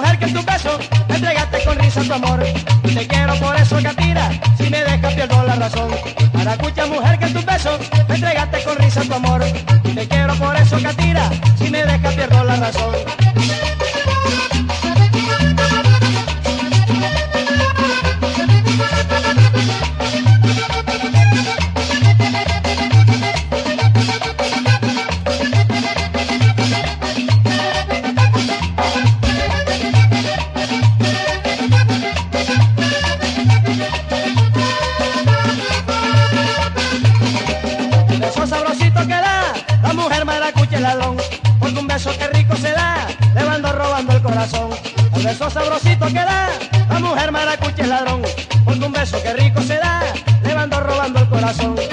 mujer que en tu beso me entregaste con risa tu amor. Te quiero por eso, Catira, si me dejas pierdo la razón. Maracucha, mujer que en tu beso me entregaste con risa tu amor. Te quiero por eso, Catira, si me dejas pierdo la razón. Ladrón, porque un beso que rico se da, le ando robando el corazón. El beso sabrosito que da, la mujer maracucha es ladrón, porque un beso que rico se da, le ando robando el corazón.